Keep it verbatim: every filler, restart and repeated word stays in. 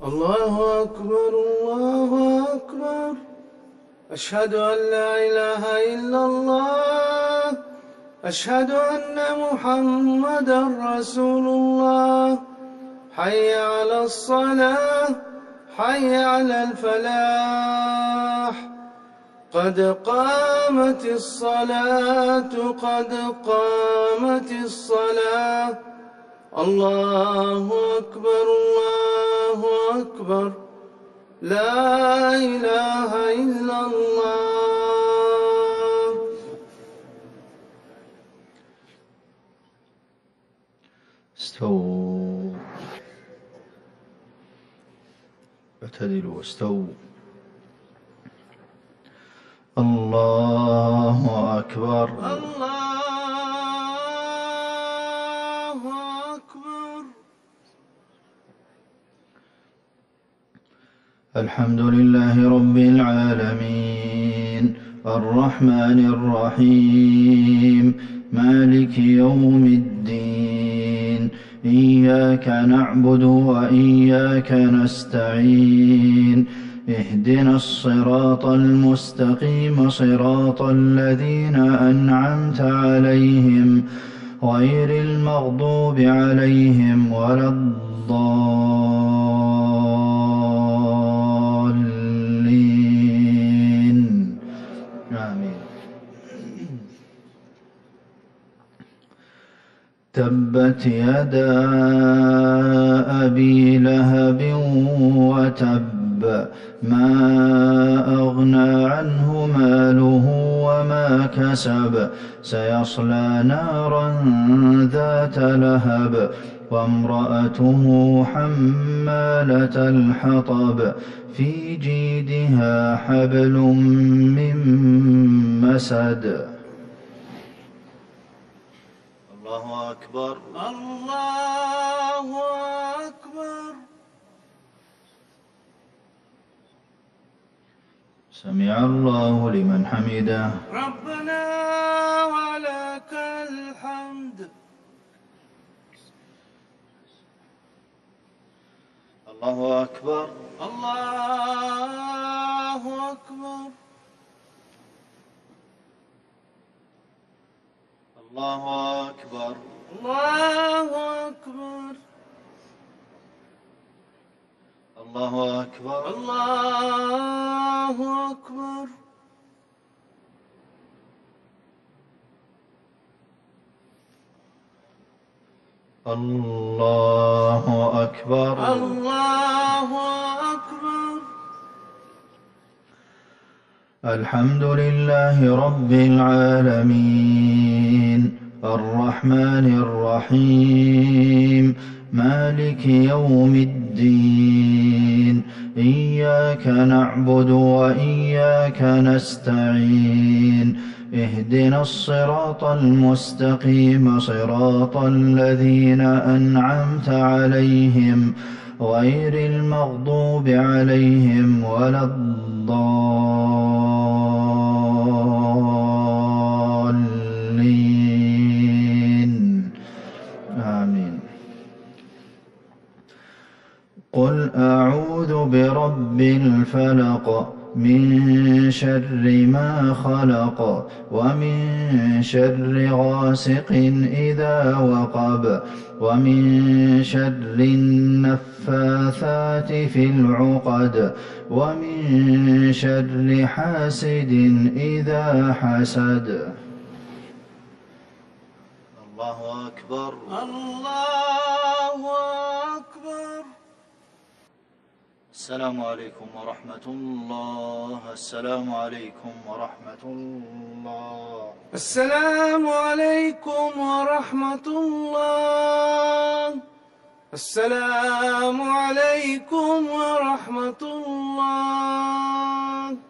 الله أكبر الله أكبر. أشهد أن لا إله إلا الله. أشهد أن محمدا رسول الله. حي على الصلاة حي على الفلاح. قد قامت الصلاة قد قامت الصلاة. الله أكبر الله أكبر. لا إله إلا الله. استووا اعتدلوا واستووا. الله أكبر الله أكبر. الحمد لله رب العالمين الرحمن الرحيم مالك يوم الدين. إياك نعبد وإياك نستعين. اهدنا الصراط المستقيم صراط الذين أنعمت عليهم غير المغضوب عليهم ولا الضالين آمين. تبت يدا أبي لهب وتب ما أغنى عنه ماله وما كسب. سيصلى نارا ذات لهب وامرأته حمالة الحطب في جيدها حبل من مسد. الله أكبر الله أكبر. سمع الله لمن حمده. ربنا ولك الحمد. الله أكبر الله أكبر. الله أكبر الله أكبر. الله أكبر الله أكبر. الله أكبر الله أكبر. الحمد لله رب العالمين الرحمن الرحيم مالك يوم الدين. إياك نعبد وإياك نستعين. اهدنا الصراط المستقيم صراط الذين أنعمت عليهم غير المغضوب عليهم ولا الضالين آمين. قل أعوذ برب الفلق من شر ما خلق ومن شر غاسق إذا وقب ومن شر النفاثات في العقد ومن شر حاسد إذا حسد. الله أكبر الله أكبر. السلام عليكم ورحمة الله. السلام عليكم ورحمة الله. السلام عليكم ورحمة الله. السلام عليكم ورحمة الله.